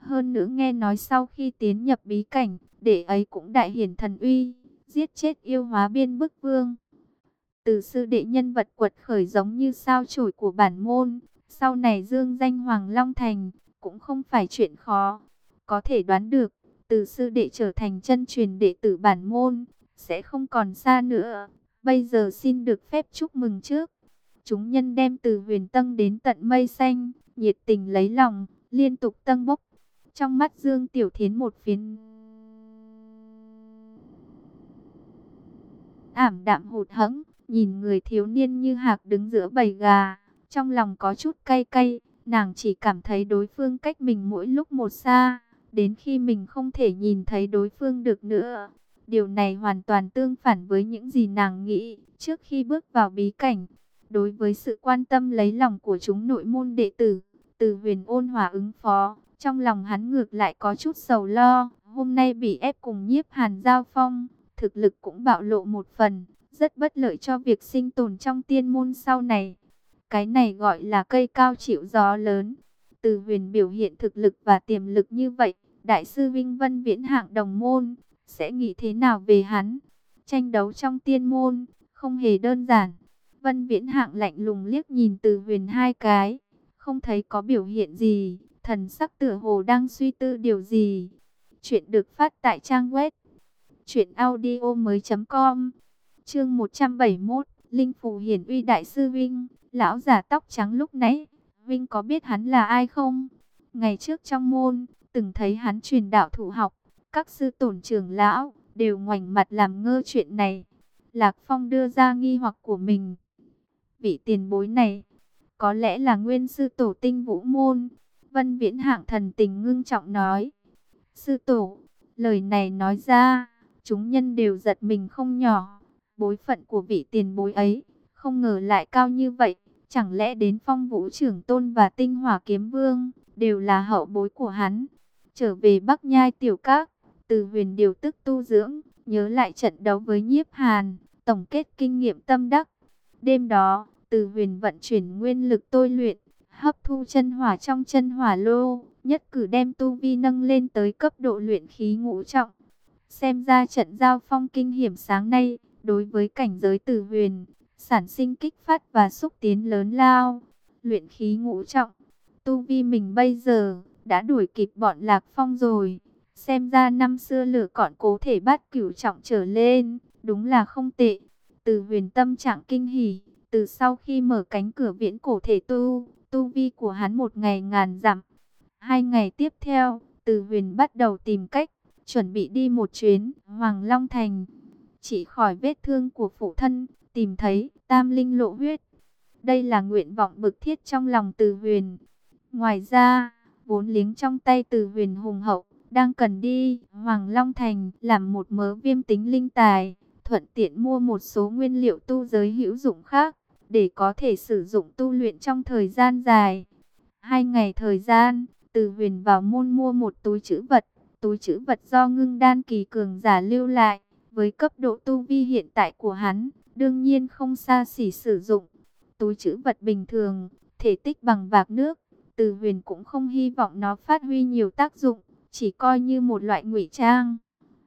Hơn nữa nghe nói sau khi tiến nhập bí cảnh, đệ ấy cũng đại hiển thần uy, giết chết yêu hóa biên bức vương. Từ sư đệ nhân vật quật khởi giống như sao chổi của bản môn, sau này dương danh Hoàng Long Thành, cũng không phải chuyện khó. Có thể đoán được, từ sư đệ trở thành chân truyền đệ tử bản môn, sẽ không còn xa nữa. Bây giờ xin được phép chúc mừng trước. Chúng nhân đem từ huyền tâng đến tận mây xanh, nhiệt tình lấy lòng, liên tục tâng bốc. Trong mắt Dương Tiểu Thiến một phiến ảm đạm hụt hẫng, nhìn người thiếu niên như hạc đứng giữa bầy gà, trong lòng có chút cay cay, nàng chỉ cảm thấy đối phương cách mình mỗi lúc một xa, đến khi mình không thể nhìn thấy đối phương được nữa. Điều này hoàn toàn tương phản với những gì nàng nghĩ trước khi bước vào bí cảnh. Đối với sự quan tâm lấy lòng của chúng nội môn đệ tử, Từ Huyền ôn hòa ứng phó, trong lòng hắn ngược lại có chút sầu lo. Hôm nay bị ép cùng Nhiếp Hàn giao phong, thực lực cũng bạo lộ một phần, rất bất lợi cho việc sinh tồn trong tiên môn sau này. Cái này gọi là cây cao chịu gió lớn. Từ Huyền biểu hiện thực lực và tiềm lực như vậy, đại sư Vinh Vân Viễn hạng đồng môn sẽ nghĩ thế nào về hắn? Tranh đấu trong tiên môn không hề đơn giản. Vân Viễn hạng lạnh lùng liếc nhìn Từ Huyền hai cái, không thấy có biểu hiện gì, thần sắc tựa hồ đang suy tư điều gì. Chuyện được phát tại trang web truyện audio mới chấm com. Chương một trăm bảy mươi mốt, Linh Phù Hiển Uy đại sư Vinh. Lão giả tóc trắng lúc nãy, Vinh có biết hắn là ai không? Ngày trước trong môn, từng thấy hắn truyền đạo thụ học, các sư tổn trưởng lão đều ngoảnh mặt làm ngơ chuyện này. Lạc Phong đưa ra nghi hoặc của mình. Vị tiền bối này, có lẽ là nguyên sư tổ Tinh Vũ môn. Vân Viễn hạng thần tình ngưng trọng nói. Sư tổ, lời này nói ra, chúng nhân đều giật mình không nhỏ. Bối phận của vị tiền bối ấy, không ngờ lại cao như vậy. Chẳng lẽ đến Phong Vũ trưởng tôn và Tinh Hỏa kiếm vương, đều là hậu bối của hắn. Trở về Bắc Nhai tiểu các, Từ Huyền điều tức tu dưỡng, nhớ lại trận đấu với Nhiếp Hàn, tổng kết kinh nghiệm tâm đắc. Đêm đó, Từ Huyền vận chuyển nguyên lực tôi luyện, hấp thu chân hỏa trong chân hỏa lô, nhất cử đem tu vi nâng lên tới cấp độ luyện khí ngũ trọng. Xem ra trận giao phong kinh hiểm sáng nay, đối với cảnh giới Từ Huyền, sản sinh kích phát và xúc tiến lớn lao. Luyện khí ngũ trọng, tu vi mình bây giờ đã đuổi kịp bọn Lạc Phong rồi. Xem ra năm xưa lửa cọn cố thể bắt cửu trọng trở lên, đúng là không tệ. Từ Huyền tâm trạng kinh hỉ, từ sau khi mở cánh cửa viễn cổ thể tu, tu vi của hắn một ngày ngàn dặm. Hai ngày tiếp theo, Từ Huyền bắt đầu tìm cách, chuẩn bị đi một chuyến Hoàng Long Thành, chỉ khỏi vết thương của phụ thân, tìm thấy tam linh lộ huyết. Đây là nguyện vọng bức thiết trong lòng Từ Huyền. Ngoài ra, vốn liếng trong tay Từ Huyền hùng hậu, đang cần đi Hoàng Long Thành làm một mớ viêm tính linh tài, thuận tiện mua một số nguyên liệu tu giới hữu dụng khác, để có thể sử dụng tu luyện trong thời gian dài. Hai ngày thời gian, Từ Huyền vào môn mua một túi trữ vật. Túi trữ vật do Ngưng Đan kỳ cường giả lưu lại, với cấp độ tu vi hiện tại của hắn, đương nhiên không xa xỉ sử dụng. Túi trữ vật bình thường, thể tích bằng vạc nước, Từ Huyền cũng không hy vọng nó phát huy nhiều tác dụng, chỉ coi như một loại ngụy trang.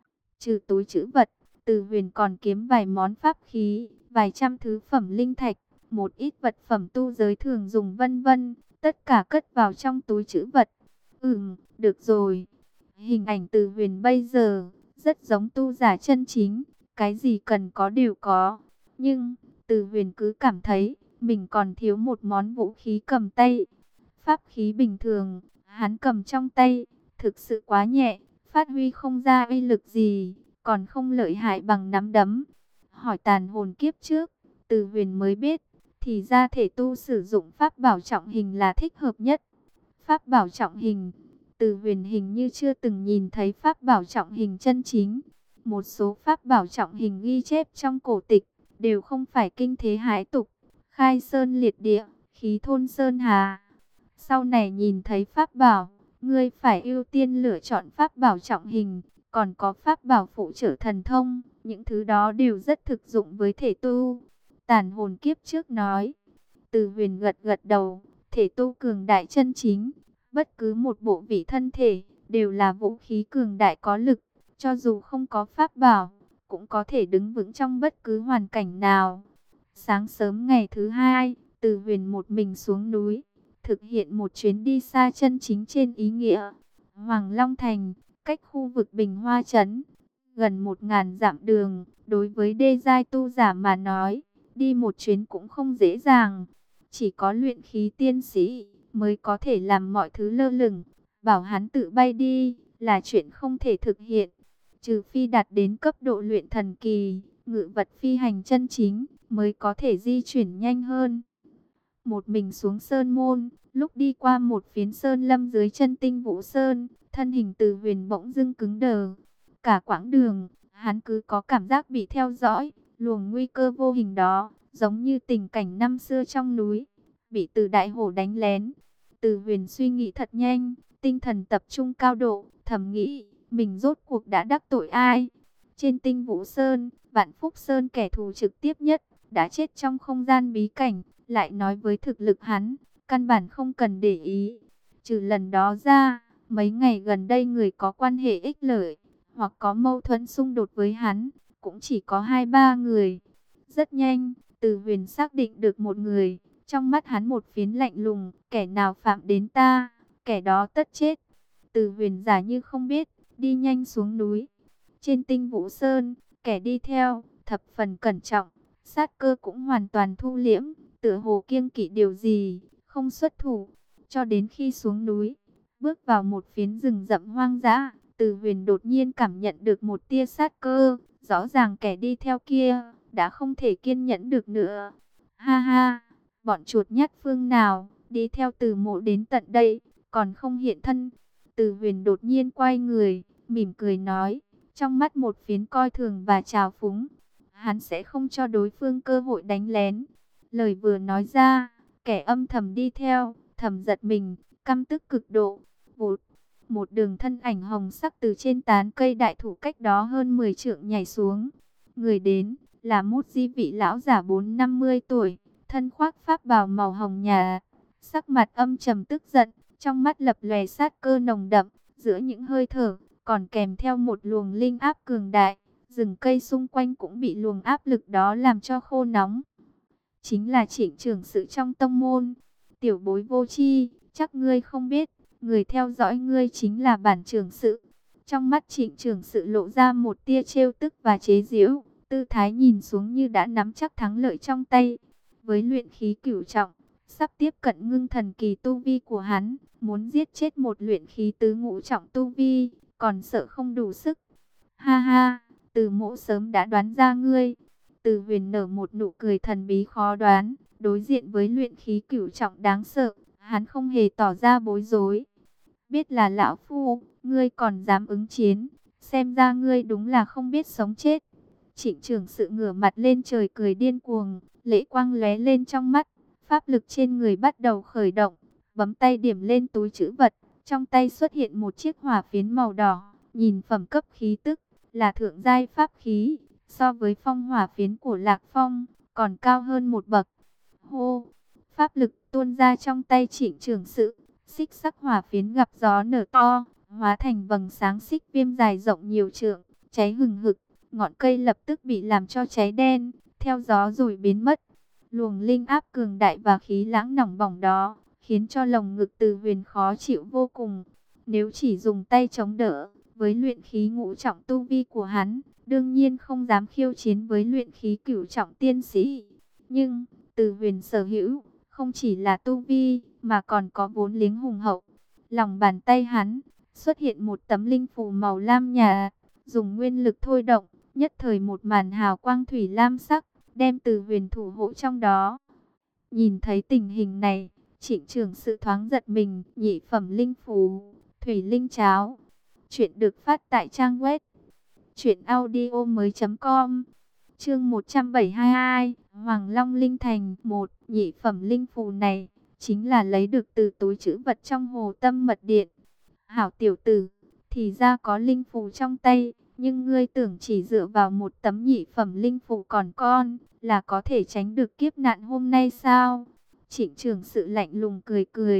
Trừ túi trữ vật, Từ Huyền còn kiếm vài món pháp khí, vài trăm thứ phẩm linh thạch, một ít vật phẩm tu giới thường dùng vân vân, tất cả cất vào trong túi trữ vật. Ừm, được rồi. Hình ảnh Từ Huyền bây giờ rất giống tu giả chân chính, cái gì cần có đều có. Nhưng Từ Huyền cứ cảm thấy mình còn thiếu một món vũ khí cầm tay. Pháp khí bình thường, hắn cầm trong tay, thực sự quá nhẹ, phát huy không ra uy lực gì, còn không lợi hại bằng nắm đấm. Hỏi tàn hồn kiếp trước, Từ Huyền mới biết, thì ra thể tu sử dụng pháp bảo trọng hình là thích hợp nhất. Pháp bảo trọng hình, Từ Huyền hình như chưa từng nhìn thấy pháp bảo trọng hình chân chính. Một số pháp bảo trọng hình ghi chép trong cổ tịch, đều không phải kinh thế hãi tục, khai sơn liệt địa, khí thôn sơn hà. Sau này nhìn thấy pháp bảo, ngươi phải ưu tiên lựa chọn pháp bảo trọng hình, còn có pháp bảo phụ trợ thần thông, những thứ đó đều rất thực dụng với thể tu. Tàn hồn kiếp trước nói. Từ Huyền gật gật đầu, thể tu cường đại chân chính, Bất cứ một bộ vị thân thể đều là vũ khí cường đại có lực, cho dù không có pháp bảo, cũng có thể đứng vững trong bất cứ hoàn cảnh nào. Sáng sớm ngày thứ hai, Từ Huyền một mình xuống núi, thực hiện một chuyến đi xa chân chính trên ý nghĩa. Hoàng Long Thành, cách khu vực Bình Hoa Trấn, gần một ngàn dặm đường, đối với đê giai tu giả mà nói, đi một chuyến cũng không dễ dàng. Chỉ có luyện khí tiên sĩ mới có thể làm mọi thứ lơ lửng, bảo hắn tự bay đi là chuyện không thể thực hiện. Trừ phi đạt đến cấp độ luyện thần kỳ, ngự vật phi hành chân chính, mới có thể di chuyển nhanh hơn. Một mình xuống sơn môn, lúc đi qua một phiến sơn lâm dưới chân Tinh Vũ Sơn, thân hình Từ Huyền bỗng dưng cứng đờ. Cả quãng đường, hắn cứ có cảm giác bị theo dõi, luồng nguy cơ vô hình đó, giống như tình cảnh năm xưa trong núi, bị Từ Đại Hổ đánh lén. Từ Huyền suy nghĩ thật nhanh, tinh thần tập trung cao độ, thầm nghĩ, mình rốt cuộc đã đắc tội ai? Trên Tinh Vũ Sơn, Vạn Phúc Sơn kẻ thù trực tiếp nhất, đã chết trong không gian bí cảnh, lại nói với thực lực hắn, căn bản không cần để ý. Trừ lần đó ra, mấy ngày gần đây người có quan hệ ích lợi, hoặc có mâu thuẫn xung đột với hắn, cũng chỉ có hai ba người. Rất nhanh, Từ Huyền xác định được một người, trong mắt hắn một phiến lạnh lùng, kẻ nào phạm đến ta, kẻ đó tất chết. Từ Huyền giả như không biết, đi nhanh xuống núi. Trên Tinh Vũ Sơn, kẻ đi theo, thập phần cẩn trọng, sát cơ cũng hoàn toàn thu liễm, tựa hồ kiêng kỵ điều gì, không xuất thủ. Cho đến khi xuống núi, bước vào một phiến rừng rậm hoang dã, Từ Huyền đột nhiên cảm nhận được một tia sát cơ, rõ ràng kẻ đi theo kia đã không thể kiên nhẫn được nữa. Ha ha, bọn chuột nhắt phương nào, đi theo Từ Mộ đến tận đây, còn không hiện thân. Từ Huyền đột nhiên quay người, mỉm cười nói, trong mắt một phiến coi thường và trào phúng. Hắn sẽ không cho đối phương cơ hội đánh lén. Lời vừa nói ra, kẻ âm thầm đi theo, thầm giật mình, căm tức cực độ. Vụt, một đường thân ảnh hồng sắc từ trên tán cây đại thụ cách đó hơn mười trượng nhảy xuống. Người đến là một di vị lão giả bốn năm mươi tuổi, thân khoác pháp bào màu hồng nhà, sắc mặt âm trầm tức giận, trong mắt lập lòe sát cơ nồng đậm, giữa những hơi thở còn kèm theo một luồng linh áp cường đại. Rừng cây xung quanh cũng bị luồng áp lực đó làm cho khô nóng. Chính là Trịnh trưởng sự trong tông môn. Tiểu bối vô tri, chắc ngươi không biết, người theo dõi ngươi chính là bản trưởng sự. Trong mắt Trịnh trưởng sự lộ ra một tia trêu tức và chế giễu, tư thái nhìn xuống như đã nắm chắc thắng lợi trong tay. Với luyện khí cửu trọng, sắp tiếp cận ngưng thần kỳ tu vi của hắn, muốn giết chết một luyện khí tứ ngũ trọng tu vi, còn sợ không đủ sức. Ha ha, Từ Mộ sớm đã đoán ra ngươi. Từ Huyền nở một nụ cười thần bí khó đoán, đối diện với luyện khí cửu trọng đáng sợ, hắn không hề tỏ ra bối rối. Biết là lão phu, ngươi còn dám ứng chiến, xem ra ngươi đúng là không biết sống chết. Trịnh trưởng sự ngửa mặt lên trời cười điên cuồng, lễ quang lóe lên trong mắt, pháp lực trên người bắt đầu khởi động, bấm tay điểm lên túi trữ vật, trong tay xuất hiện một chiếc hỏa phiến màu đỏ, nhìn phẩm cấp khí tức là thượng giai pháp khí, so với phong hỏa phiến của Lạc Phong còn cao hơn một bậc. Hô, pháp lực tuôn ra trong tay Trịnh trưởng sự, xích sắc hỏa phiến gặp gió nở to, hóa thành vầng sáng xích viêm dài rộng nhiều trượng, cháy hừng hực, ngọn cây lập tức bị làm cho cháy đen, theo gió rồi biến mất. Luồng linh áp cường đại và khí lãng nóng bỏng đó, khiến cho lồng ngực Từ Huyền khó chịu vô cùng. Nếu chỉ dùng tay chống đỡ, với luyện khí ngũ trọng tu vi của hắn, đương nhiên không dám khiêu chiến với luyện khí cửu trọng tiên sĩ. Nhưng, Từ Huyền sở hữu, không chỉ là tu vi, mà còn có vốn liếng hùng hậu. Lòng bàn tay hắn, xuất hiện một tấm linh phù màu lam nhạt, dùng nguyên lực thôi động, nhất thời một màn hào quang thủy lam sắc, đem Từ Huyền thủ hộ trong đó. Nhìn thấy tình hình này, Trịnh trưởng sự thoáng giật mình, nhị phẩm linh phù, thủy linh cháo. Chuyện được phát tại trang web truyện audio mới chấm com. Chương một trăm bảy mươi hai, Hoàng Long Linh Thành. Một, nhị phẩm linh phù này chính là lấy được từ túi trữ vật trong Hồ Tâm Mật Điện. Hảo tiểu tử, thì ra có linh phù trong tay, nhưng ngươi tưởng chỉ dựa vào một tấm nhị phẩm linh phù còn con là có thể tránh được kiếp nạn hôm nay sao? Trịnh trưởng sự lạnh lùng cười cười,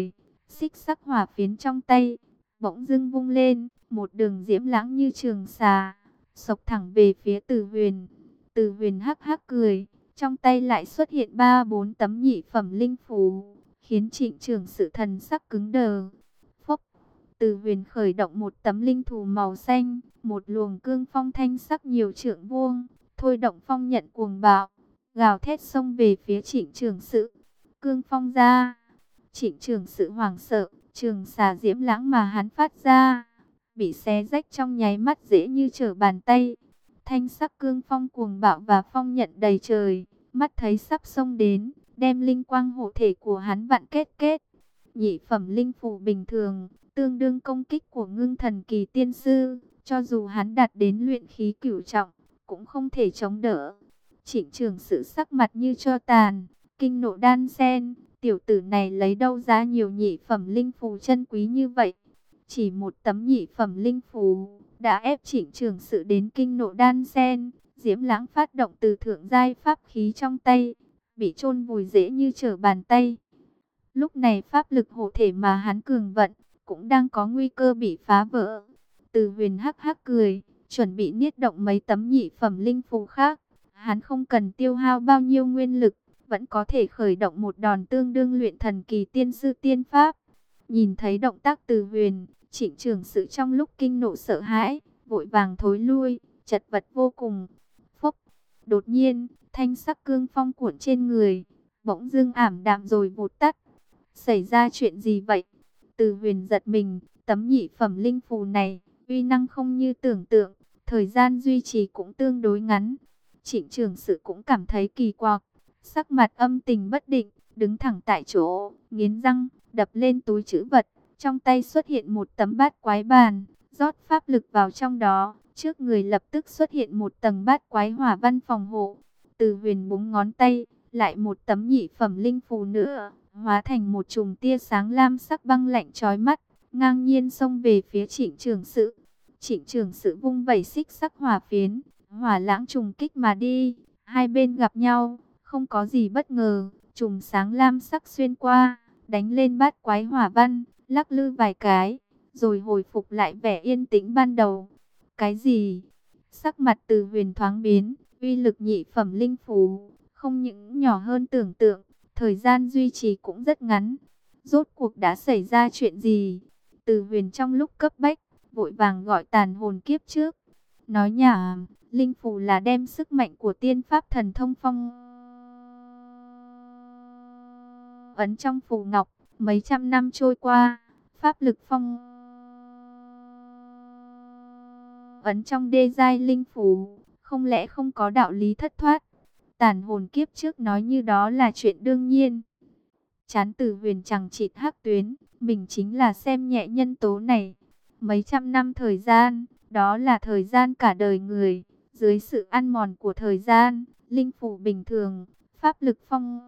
xích sắc hỏa phiến trong tay bỗng dưng vung lên, một đường diễm lãng như trường xà, xộc thẳng về phía Từ Huyền. Từ Huyền hắc hắc cười, trong tay lại xuất hiện ba bốn tấm nhị phẩm linh phù, khiến Trịnh Trường Sự thần sắc cứng đờ. Phốc, Từ Huyền khởi động một tấm linh thù màu xanh, một luồng cương phong thanh sắc nhiều trượng vuông, thôi động phong nhận cuồng bạo, gào thét xông về phía Trịnh Trường Sự. Cương phong ra, Trịnh Trường Sự hoảng sợ, trường xà diễm lãng mà hắn phát ra bị xé rách trong nháy mắt dễ như trở bàn tay. Thanh sắc cương phong cuồng bạo và phong nhận đầy trời, mắt thấy sắp xông đến, đem linh quang hộ thể của hắn vặn kết kết. Nhị phẩm linh phù bình thường, tương đương công kích của ngưng thần kỳ tiên sư, cho dù hắn đạt đến luyện khí cửu trọng, cũng không thể chống đỡ. Trịnh Trường Sự sắc mặt như tro tàn, kinh nộ đan sen, tiểu tử này lấy đâu ra nhiều nhị phẩm linh phù chân quý như vậy. Chỉ một tấm nhị phẩm linh phù đã ép Trịnh Trường Sự đến kinh nộ đan sen. Diễm lãng phát động từ thượng giai pháp khí trong tay, bị chôn vùi dễ như trở bàn tay. Lúc này pháp lực hộ thể mà hắn cường vận cũng đang có nguy cơ bị phá vỡ. Từ Huyền hắc hắc cười, chuẩn bị niết động mấy tấm nhị phẩm linh phù khác. Hắn không cần tiêu hao bao nhiêu nguyên lực, vẫn có thể khởi động một đòn tương đương luyện thần kỳ tiên sư tiên pháp. Nhìn thấy động tác Từ Huyền, Trịnh Trường Sự trong lúc kinh nộ sợ hãi, vội vàng thối lui, chật vật vô cùng. Phốc, đột nhiên, thanh sắc cương phong cuộn trên người, bỗng dưng ảm đạm rồi vụt tắt. Xảy ra chuyện gì vậy? Từ Huyền giật mình, tấm nhị phẩm linh phù này, uy năng không như tưởng tượng, thời gian duy trì cũng tương đối ngắn. Trịnh Trường Sự cũng cảm thấy kỳ quặc, sắc mặt âm tình bất định, đứng thẳng tại chỗ, nghiến răng, đập lên túi trữ vật. Trong tay xuất hiện một tấm bát quái bàn, rót pháp lực vào trong đó. Trước người lập tức xuất hiện một tầng bát quái hỏa văn phòng hộ. Từ Huyền búng ngón tay, lại một tấm nhị phẩm linh phù nữa, hóa thành một chùm tia sáng lam sắc băng lạnh chói mắt, ngang nhiên xông về phía Trịnh Trường Sự. Trịnh Trường Sự vung vẩy xích sắc hỏa phiến, hỏa lãng trùng kích mà đi. Hai bên gặp nhau, không có gì bất ngờ, chùm sáng lam sắc xuyên qua, đánh lên bát quái hỏa văn, lắc lư vài cái, rồi hồi phục lại vẻ yên tĩnh ban đầu. Cái gì? Sắc mặt Từ Huyền thoáng biến, uy lực nhị phẩm linh phù, không những nhỏ hơn tưởng tượng, thời gian duy trì cũng rất ngắn. Rốt cuộc đã xảy ra chuyện gì? Từ Huyền trong lúc cấp bách, vội vàng gọi tàn hồn kiếp trước. Nói nhảm, linh phù là đem sức mạnh của tiên pháp thần thông phong ấn trong phù ngọc. Mấy trăm năm trôi qua, pháp lực phong ấn trong đê giai linh phù, không lẽ không có đạo lý thất thoát? Tàn hồn kiếp trước nói như đó là chuyện đương nhiên. Chán Từ Huyền chẳng chịt hắc tuyến, mình chính là xem nhẹ nhân tố này. Mấy trăm năm thời gian, đó là thời gian cả đời người. Dưới sự ăn mòn của thời gian, linh phù bình thường, pháp lực phong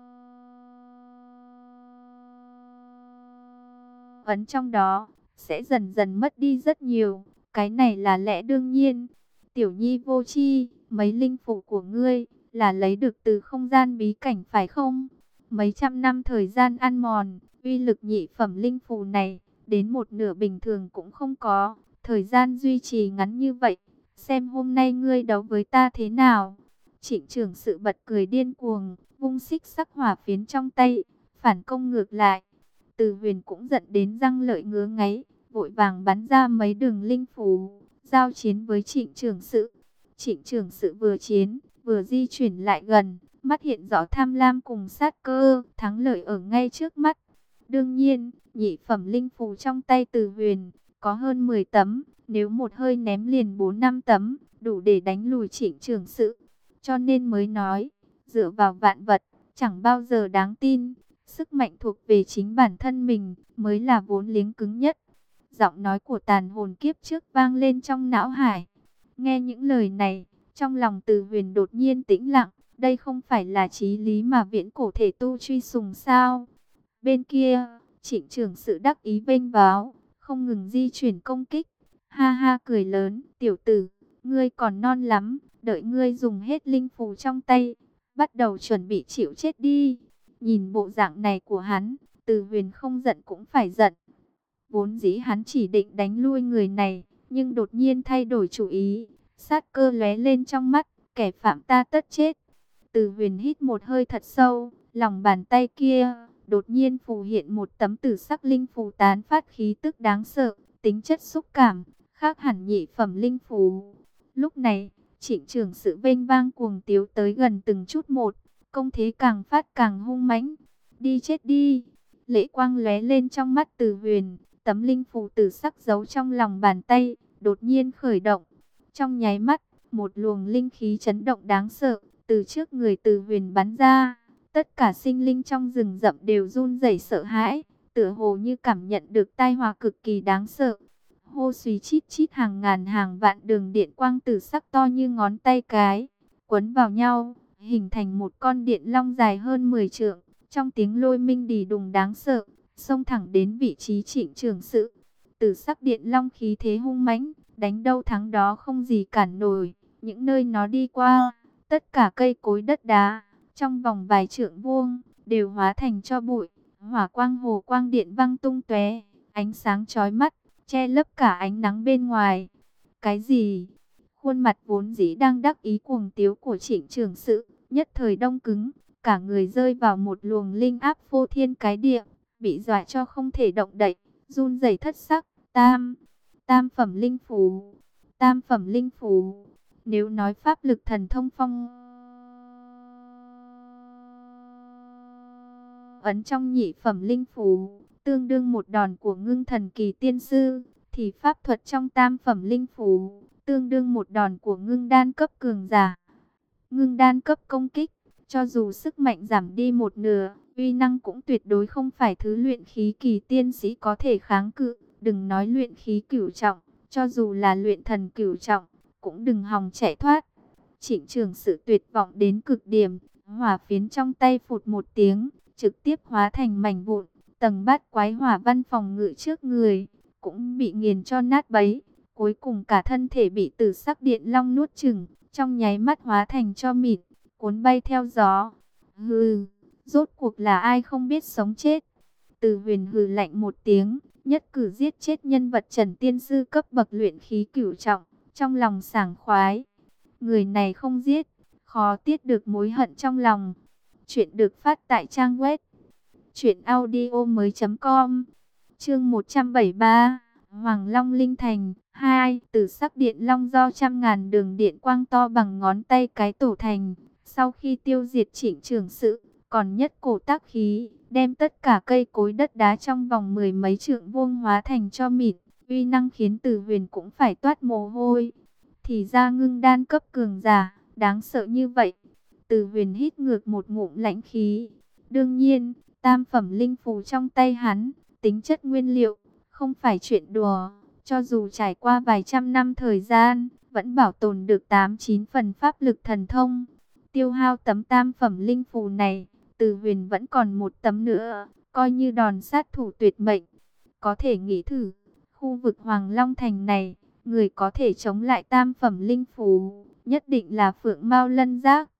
ấn trong đó sẽ dần dần mất đi rất nhiều. Cái này là lẽ đương nhiên. Tiểu nhi vô tri, mấy linh phù của ngươi là lấy được từ không gian bí cảnh phải không? Mấy trăm năm thời gian ăn mòn, uy lực nhị phẩm linh phù này đến một nửa bình thường cũng không có. Thời gian duy trì ngắn như vậy, xem hôm nay ngươi đấu với ta thế nào? Trịnh Trường Sự bật cười điên cuồng, vung xích sắc hỏa phiến trong tay, phản công ngược lại. Từ Huyền cũng giận đến răng lợi ngứa ngáy, vội vàng bắn ra mấy đường linh phù, giao chiến với Trịnh Trường Sự. Trịnh Trường Sự vừa chiến, vừa di chuyển lại gần, mắt hiện rõ tham lam cùng sát cơ, thắng lợi ở ngay trước mắt. Đương nhiên, nhị phẩm linh phù trong tay Từ Huyền có hơn mười tấm, nếu một hơi ném liền bốn năm tấm, đủ để đánh lùi Trịnh Trường Sự. Cho nên mới nói, dựa vào vạn vật, chẳng bao giờ đáng tin. Sức mạnh thuộc về chính bản thân mình mới là vốn liếng cứng nhất. Giọng nói của tàn hồn kiếp trước vang lên trong não hải. Nghe những lời này, trong lòng Từ Huyền đột nhiên tĩnh lặng. Đây không phải là chí lý mà viễn cổ thể tu truy sùng sao? Bên kia, Trịnh Trường Sự đắc ý vênh váo, không ngừng di chuyển công kích. Ha ha cười lớn, tiểu tử, ngươi còn non lắm, đợi ngươi dùng hết linh phù trong tay, bắt đầu chuẩn bị chịu chết đi. Nhìn bộ dạng này của hắn, Từ Huyền không giận cũng phải giận. Vốn dĩ hắn chỉ định đánh lui người này, nhưng đột nhiên thay đổi chủ ý, sát cơ lóe lên trong mắt, kẻ phạm ta tất chết. Từ Huyền hít một hơi thật sâu, lòng bàn tay kia đột nhiên phù hiện một tấm tử sắc linh phù tán phát khí tức đáng sợ, tính chất xúc cảm, khác hẳn nhị phẩm linh phù. Lúc này, Trịnh Trường Sự vênh vang cuồng tiếu tới gần từng chút một, công thế càng phát càng hung mãnh. Đi chết đi! Lệ quang lóe lên trong mắt Từ Huyền, tấm linh phù tử sắc giấu trong lòng bàn tay, đột nhiên khởi động. Trong nháy mắt, một luồng linh khí chấn động đáng sợ từ trước người Từ Huyền bắn ra. Tất cả sinh linh trong rừng rậm đều run rẩy sợ hãi, tựa hồ như cảm nhận được tai họa cực kỳ đáng sợ. Hô suy chít chít, hàng ngàn hàng vạn đường điện quang tử sắc to như ngón tay cái, quấn vào nhau, hình thành một con điện long dài hơn mười trượng. Trong tiếng lôi minh đì đùng đáng sợ, xông thẳng đến vị trí Trịnh Trường Sự. Tử sắc điện long khí thế hung mãnh, đánh đâu thắng đó không gì cản nổi. Những nơi nó đi qua, tất cả cây cối đất đá, trong vòng vài trượng vuông, đều hóa thành tro bụi. Hỏa quang hồ quang điện văng tung tóe, ánh sáng chói mắt, che lấp cả ánh nắng bên ngoài. Cái gì? Khuôn mặt vốn dĩ đang đắc ý cuồng tiếu của Trịnh Trường Sự, nhất thời đông cứng, cả người rơi vào một luồng linh áp phô thiên cái địa, bị dọa cho không thể động đậy, run rẩy thất sắc. Tam, tam phẩm linh phù, tam phẩm linh phù. Nếu nói pháp lực thần thông phong ấn trong nhị phẩm linh phù, tương đương một đòn của ngưng thần kỳ tiên sư, thì pháp thuật trong tam phẩm linh phù, tương đương một đòn của ngưng đan cấp cường giả. Ngưng đan cấp công kích, cho dù sức mạnh giảm đi một nửa, uy năng cũng tuyệt đối không phải thứ luyện khí kỳ tiên sĩ có thể kháng cự. Đừng nói luyện khí cửu trọng, cho dù là luyện thần cửu trọng, cũng đừng hòng chạy thoát. Trịnh Trường Sự tuyệt vọng đến cực điểm, hỏa phiến trong tay phụt một tiếng, trực tiếp hóa thành mảnh vụn. Tầng bát quái hỏa văn phòng ngự trước người, cũng bị nghiền cho nát bấy. Cuối cùng cả thân thể bị tử sắc điện long nuốt chửng, trong nháy mắt hóa thành tro mịn, cuốn bay theo gió. Hừ, rốt cuộc là ai không biết sống chết? Từ Huyền hừ lạnh một tiếng, nhất cử giết chết nhân vật Trần Tiên Sư cấp bậc luyện khí cửu trọng, trong lòng sảng khoái. Người này không giết, khó tiết được mối hận trong lòng. Chuyện được phát tại trang web truyện audio mới chấm com. Chương một trăm bảy mươi ba, Hoàng Long Linh Thành hai. Tử sắc điện long do trăm ngàn đường điện quang to bằng ngón tay cái tổ thành, sau khi tiêu diệt Trịnh Trường Sự, còn nhất cổ tác khí, đem tất cả cây cối đất đá trong vòng mười mấy trượng vuông hóa thành tro mịn, uy năng khiến Từ Huyền cũng phải toát mồ hôi. Thì ra ngưng đan cấp cường giả, đáng sợ như vậy. Từ Huyền hít ngược một ngụm lãnh khí. Đương nhiên, tam phẩm linh phù trong tay hắn, tính chất nguyên liệu, không phải chuyện đùa. Cho dù trải qua vài trăm năm thời gian, vẫn bảo tồn được tám chín phần pháp lực thần thông. Tiêu hao tấm tam phẩm linh phù này, Từ Huyền vẫn còn một tấm nữa, coi như đòn sát thủ tuyệt mệnh. Có thể nghĩ thử, khu vực Hoàng Long Thành này, người có thể chống lại tam phẩm linh phù, nhất định là Phượng Mao Lân Giác.